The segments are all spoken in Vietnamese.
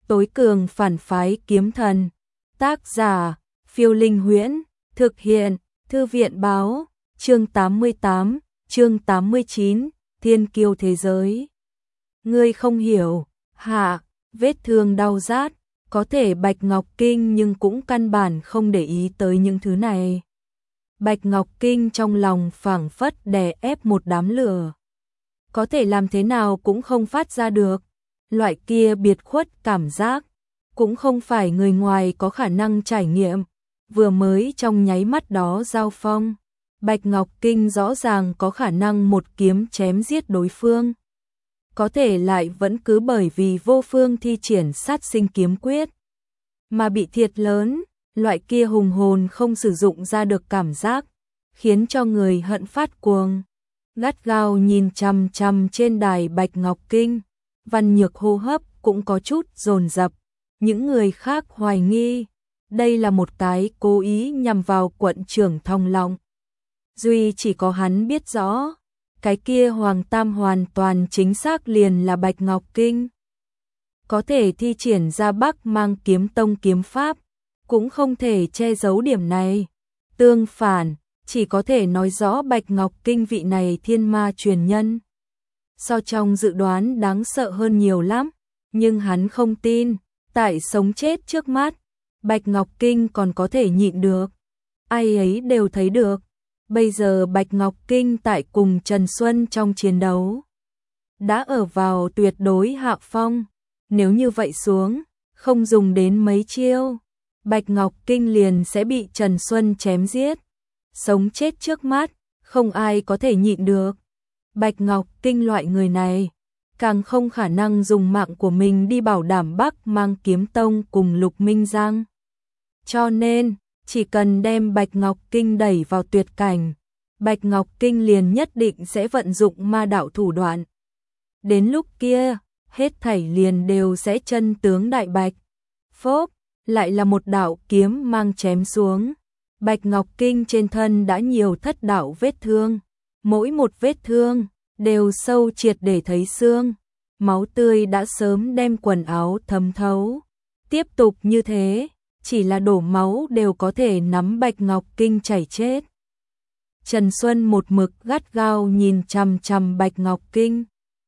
tối cường phản phái kiếm thần. Tác giả, Phiêu Linh Huyễn, thực hiện, Thư viện báo, chương 88, chương 89, Thiên kiêu thế giới. Ngươi không hiểu, hạ, vết thương đau rát, có thể Bạch Ngọc Kinh nhưng cũng căn bản không để ý tới những thứ này. Bạch Ngọc Kinh trong lòng phảng phất đè ép một đám lửa. Có thể làm thế nào cũng không phát ra được. Loại kia biệt khuất cảm giác, cũng không phải người ngoài có khả năng trải nghiệm. Vừa mới trong nháy mắt đó giao phong, Bạch Ngọc Kinh rõ ràng có khả năng một kiếm chém giết đối phương. Có thể lại vẫn cứ bởi vì vô phương thi triển sát sinh kiếm quyết mà bị thiệt lớn, loại kia hùng hồn không sử dụng ra được cảm giác, khiến cho người hận phát cuồng. Gắt gao nhìn chằm chằm trên đài Bạch Ngọc Kinh, Văn Nhược hô hấp cũng có chút dồn dập. Những người khác hoài nghi, đây là một cái cố ý nhằm vào quận trưởng Thong Long. Duy chỉ có hắn biết rõ, cái kia Hoàng Tam hoàn toàn chính xác liền là Bạch Ngọc Kinh. Có thể thi triển ra Bắc Mang Kiếm Tông kiếm pháp, cũng không thể che giấu điểm này. Tương phản, chỉ có thể nói rõ Bạch Ngọc Kinh vị này thiên ma truyền nhân. So trong dự đoán đáng sợ hơn nhiều lắm, nhưng hắn không tin, tại sống chết trước mắt, Bạch Ngọc Kinh còn có thể nhịn được. Ai ấy đều thấy được, bây giờ Bạch Ngọc Kinh tại cùng Trần Xuân trong chiến đấu đã ở vào tuyệt đối hạ phong. Nếu như vậy xuống, không dùng đến mấy chiêu, Bạch Ngọc Kinh liền sẽ bị Trần Xuân chém giết. Sống chết trước mắt, không ai có thể nhịn được. Bạch Ngọc Kinh loại người này, càng không khả năng dùng mạng của mình đi bảo đảm Bắc Mang Kiếm Tông cùng Lục Minh Giang. Cho nên, chỉ cần đem Bạch Ngọc Kinh đẩy vào tuyệt cảnh, Bạch Ngọc Kinh liền nhất định sẽ vận dụng ma đạo thủ đoạn. Đến lúc kia, hết thảy liền đều sẽ chân tướng đại bạch. Phốp, lại là một đạo kiếm mang chém xuống. Bạch Ngọc Kinh trên thân đã nhiều thất đạo vết thương. Mỗi một vết thương đều sâu triệt để thấy xương. Máu tươi đã sớm đem quần áo thấm thấu. Tiếp tục như thế, chỉ là đổ máu đều có thể nắm Bạch Ngọc Kinh chảy chết. Trần Xuân một mực gắt gao nhìn chằm chằm Bạch Ngọc Kinh,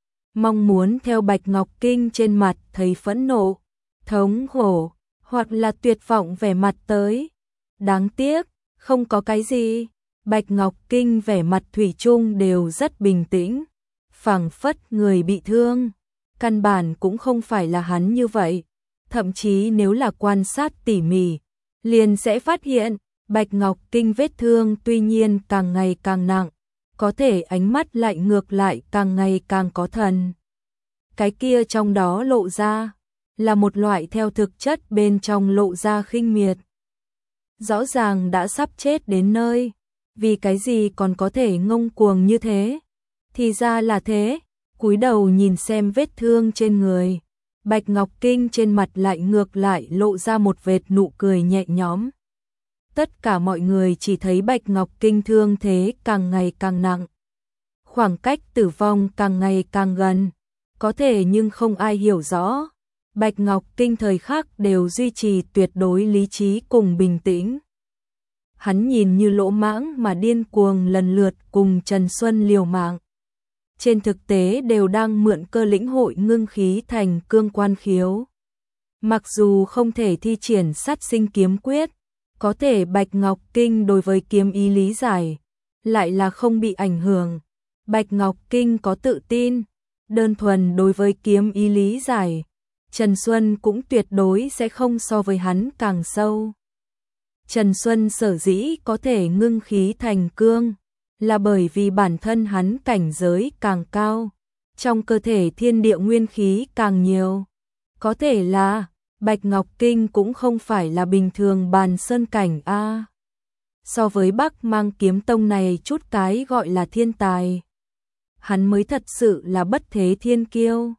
mong muốn theo Bạch Ngọc Kinh trên mặt thấy phẫn nộ, thống khổ, hoặc là tuyệt vọng vẻ mặt tới. Đáng tiếc, không có cái gì. Bạch Ngọc Kinh vẻ mặt thủy chung đều rất bình tĩnh, phảng phất người bị thương. Căn bản cũng không phải là hắn như vậy. Thậm chí nếu là quan sát tỉ mỉ, liền sẽ phát hiện, Bạch Ngọc Kinh vết thương tuy nhiên càng ngày càng nặng, có thể ánh mắt lại ngược lại càng ngày càng có thần. Cái kia trong đó lộ ra, là một loại theo thực chất bên trong lộ ra khinh miệt. Rõ ràng đã sắp chết đến nơi, vì cái gì còn có thể ngông cuồng như thế? Thì ra là thế, cúi đầu nhìn xem vết thương trên người. Bạch Ngọc Kinh trên mặt lại ngược lại lộ ra một vệt nụ cười nhẹ nhõm. Tất cả mọi người chỉ thấy Bạch Ngọc Kinh thương thế càng ngày càng nặng. Khoảng cách tử vong càng ngày càng gần. Có thể nhưng không ai hiểu rõ. Bạch Ngọc Kinh thời khắc đều duy trì tuyệt đối lý trí cùng bình tĩnh. Hắn nhìn như lỗ mãng mà điên cuồng lần lượt cùng Trần Xuân liều mạng. Trên thực tế đều đang mượn cơ lĩnh hội ngưng khí thành cương quan khiếu. Mặc dù không thể thi triển sát sinh kiếm quyết, có thể Bạch Ngọc Kinh đối với kiếm ý lý giải, lại là không bị ảnh hưởng. Bạch Ngọc Kinh có tự tin, đơn thuần đối với kiếm ý lý giải, Trần Xuân cũng tuyệt đối sẽ không so với hắn càng sâu. Trần Xuân sở dĩ có thể ngưng khí thành cương, là bởi vì bản thân hắn cảnh giới càng cao, trong cơ thể thiên địa nguyên khí càng nhiều. Có thể là, Bạch Ngọc Kinh cũng không phải là bình thường bàn sơn cảnh a. So với Bắc Mang Kiếm Tông này chút cái gọi là thiên tài, hắn mới thật sự là bất thế thiên kiêu.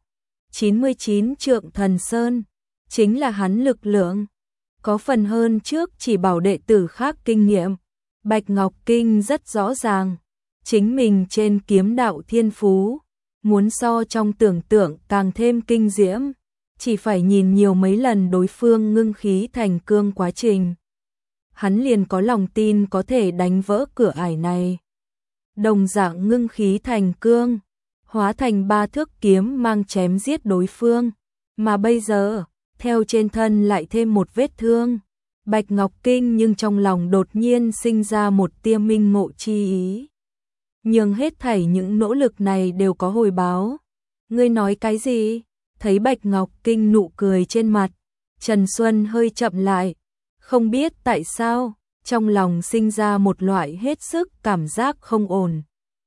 99 trượng thần sơn, chính là hắn lực lượng. Có phần hơn trước chỉ bảo đệ tử khác kinh nghiệm. Bạch Ngọc Kinh rất rõ ràng, chính mình trên kiếm đạo thiên phú, muốn so trong tưởng tượng càng thêm kinh diễm. chỉ phải nhìn nhiều mấy lần đối phương ngưng khí thành cương quá trình. Hắn liền có lòng tin có thể đánh vỡ cửa ải này. Đồng dạng ngưng khí thành cương, hóa thành 3 thước kiếm mang chém giết đối phương, mà bây giờ, theo trên thân lại thêm một vết thương. Bạch Ngọc Kinh nhưng trong lòng đột nhiên sinh ra một tia minh ngộ chi ý. Nhưng hết thảy những nỗ lực này đều có hồi báo. Ngươi nói cái gì? Thấy Bạch Ngọc Kinh nụ cười trên mặt, Trần Xuân hơi chậm lại, không biết tại sao, trong lòng sinh ra một loại hết sức cảm giác không ổn.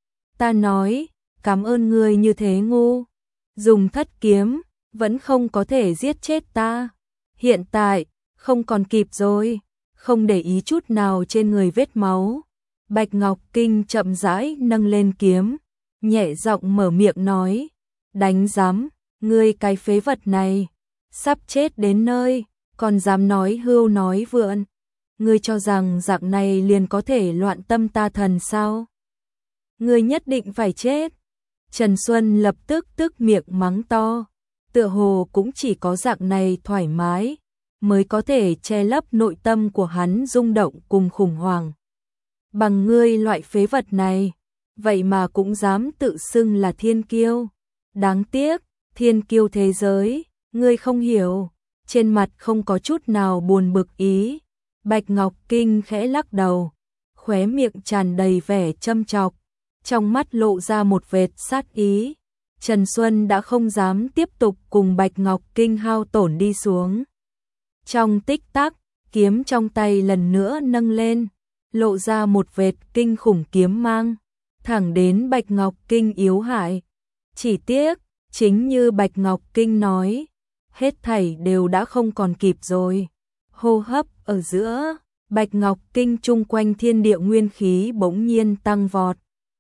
Ta nói, cảm ơn ngươi như thế ngu, dùng thất kiếm, vẫn không có thể giết chết ta. Hiện tại, không còn kịp rồi, không để ý chút nào trên người vết máu. Bạch Ngọc Kinh chậm rãi nâng lên kiếm, nhẹ giọng mở miệng nói, đánh rắm, ngươi cái phế vật này, sắp chết đến nơi, còn dám nói hưu nói vượn. Ngươi cho rằng dạng này liền có thể loạn tâm ta thần sao? Ngươi nhất định phải chết. Trần Xuân lập tức tức miệng mắng to, tựa hồ cũng chỉ có dạng này thoải mái, mới có thể che lấp nội tâm của hắn rung động cùng khủng hoảng. Bằng ngươi loại phế vật này, vậy mà cũng dám tự xưng là thiên kiêu. Đáng tiếc, thiên kiêu thế giới, ngươi không hiểu. Trên mặt không có chút nào buồn bực ý. Bạch Ngọc Kinh khẽ lắc đầu, khóe miệng tràn đầy vẻ châm chọc, trong mắt lộ ra một vệt sát ý. Trần Xuân đã không dám tiếp tục cùng Bạch Ngọc Kinh hao tổn đi xuống. Trong tích tắc, kiếm trong tay lần nữa nâng lên, lộ ra một vệt kinh khủng kiếm mang, thẳng đến Bạch Ngọc Kinh yếu hại. Chỉ tiếc, chính như Bạch Ngọc Kinh nói, hết thảy đều đã không còn kịp rồi. Hô hấp ở giữa, Bạch Ngọc Kinh chung quanh thiên địa nguyên khí bỗng nhiên tăng vọt.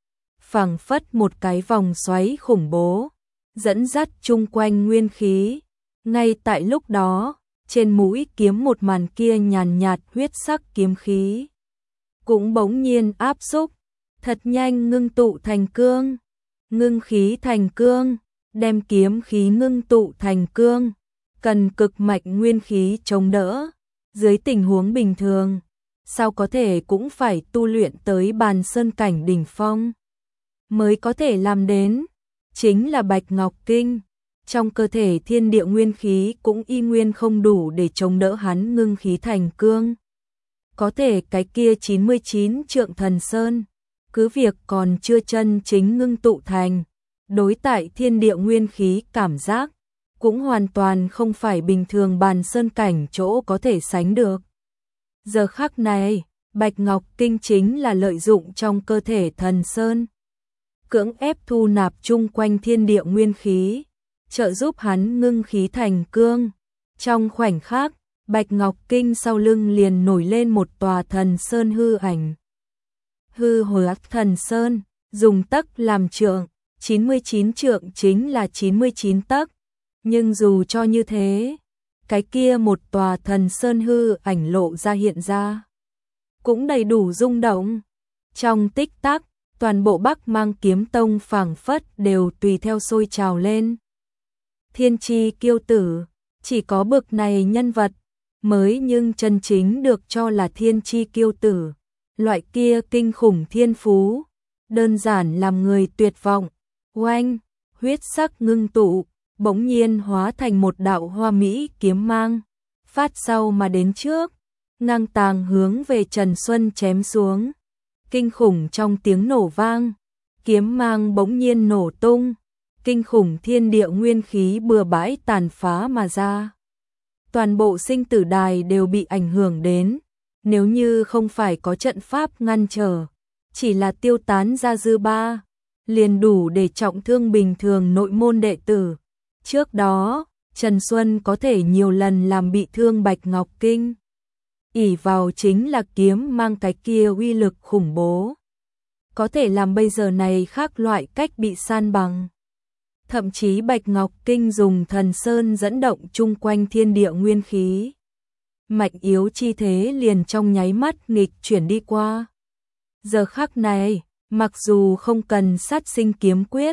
Phảng phất một cái vòng xoáy khủng bố, dẫn dắt chung quanh nguyên khí. Ngay tại lúc đó, trên mũi kiếm một màn kia nhàn nhạt huyết sắc kiếm khí cũng bỗng nhiên áp xúc, thật nhanh ngưng tụ thành cương. Ngưng khí thành cương, đem kiếm khí ngưng tụ thành cương, cần cực mạnh nguyên khí chống đỡ. Dưới tình huống bình thường, sao có thể cũng phải tu luyện tới bàn sơn cảnh đỉnh phong mới có thể làm đến. Chính là Bạch Ngọc Kinh, trong cơ thể thiên địa nguyên khí cũng y nguyên không đủ để chống đỡ hắn ngưng khí thành cương. Có thể cái kia 99 trượng thần sơn, cứ việc còn chưa chân chính ngưng tụ thành, đối tại thiên địa nguyên khí cảm giác, cũng hoàn toàn không phải bình thường bàn sơn cảnh chỗ có thể sánh được. Giờ khắc này, Bạch Ngọc Kinh chính là lợi dụng trong cơ thể thần sơn, cưỡng ép thu nạp chung quanh thiên địa nguyên khí, trợ giúp hắn ngưng khí thành cương. Trong khoảnh khắc, Bạch Ngọc Kinh sau lưng liền nổi lên một tòa thần sơn hư ảnh. Hư hóa thần sơn, dùng tấc làm trượng, 99 trượng chính là 99 tấc. Nhưng dù cho như thế, cái kia một tòa thần sơn hư ảnh lộ ra hiện ra, cũng đầy đủ rung động. Trong tích tắc, toàn bộ Bắc Mang Kiếm Tông phảng phất đều tùy theo sôi trào lên. Thiên chi kiêu tử, chỉ có bực này nhân vật mới nhưng chân chính được cho là thiên chi kiêu tử. Loại kia kinh khủng thiên phú, đơn giản làm người tuyệt vọng. Oanh, huyết sắc ngưng tụ, bỗng nhiên hóa thành một đạo hoa mỹ kiếm mang, phát sau mà đến trước, ngang tàng hướng về Trần Xuân chém xuống. Kinh khủng trong tiếng nổ vang, kiếm mang bỗng nhiên nổ tung, kinh khủng thiên địa nguyên khí bừa bãi tàn phá mà ra. Toàn bộ sinh tử đài đều bị ảnh hưởng đến, nếu như không phải có trận pháp ngăn trở, chỉ là tiêu tán ra dư ba, liền đủ để trọng thương bình thường nội môn đệ tử. Trước đó, Trần Xuân có thể nhiều lần làm bị thương Bạch Ngọc Kinh, ỷ vào chính là kiếm mang cái kia uy lực khủng bố, có thể làm bây giờ này khác loại cách bị san bằng. Thậm chí Bạch Ngọc Kinh dùng thần sơn dẫn động chung quanh thiên địa nguyên khí, mạnh yếu chi thế liền trong nháy mắt nghịch chuyển đi qua. Giờ khắc này, mặc dù không cần sát sinh kiếm quyết,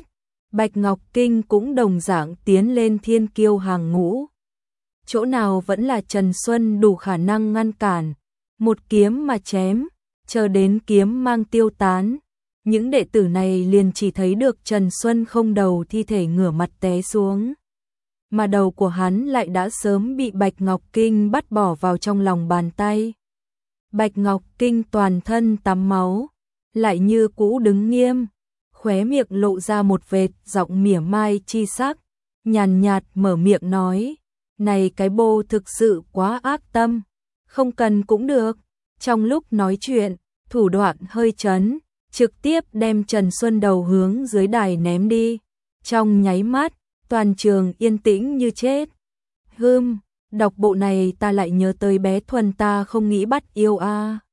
Bạch Ngọc Kinh cũng đồng dạng tiến lên thiên kiêu hàng ngũ. Chỗ nào vẫn là Trần Xuân đủ khả năng ngăn cản, một kiếm mà chém, chờ đến kiếm mang tiêu tán. Những đệ tử này liền chỉ thấy được Trần Xuân không đầu thi thể ngửa mặt té xuống. Mà đầu của hắn lại đã sớm bị Bạch Ngọc Kinh bắt bỏ vào trong lòng bàn tay. Bạch Ngọc Kinh toàn thân tắm máu, lại như cũ đứng nghiêm, khóe miệng lộ ra một vệt giọng mỉa mai chi sắc, nhàn nhạt mở miệng nói, này cái bô thực sự quá ác tâm, không cần cũng được. Trong lúc nói chuyện, thủ đoạn hơi chấn, trực tiếp đem Trần Xuân đầu hướng dưới đài ném đi. Trong nháy mắt, toàn trường yên tĩnh như chết. Đọc bộ này ta lại nhớ tới bé Thuần ta không nghĩ bắt yêu a.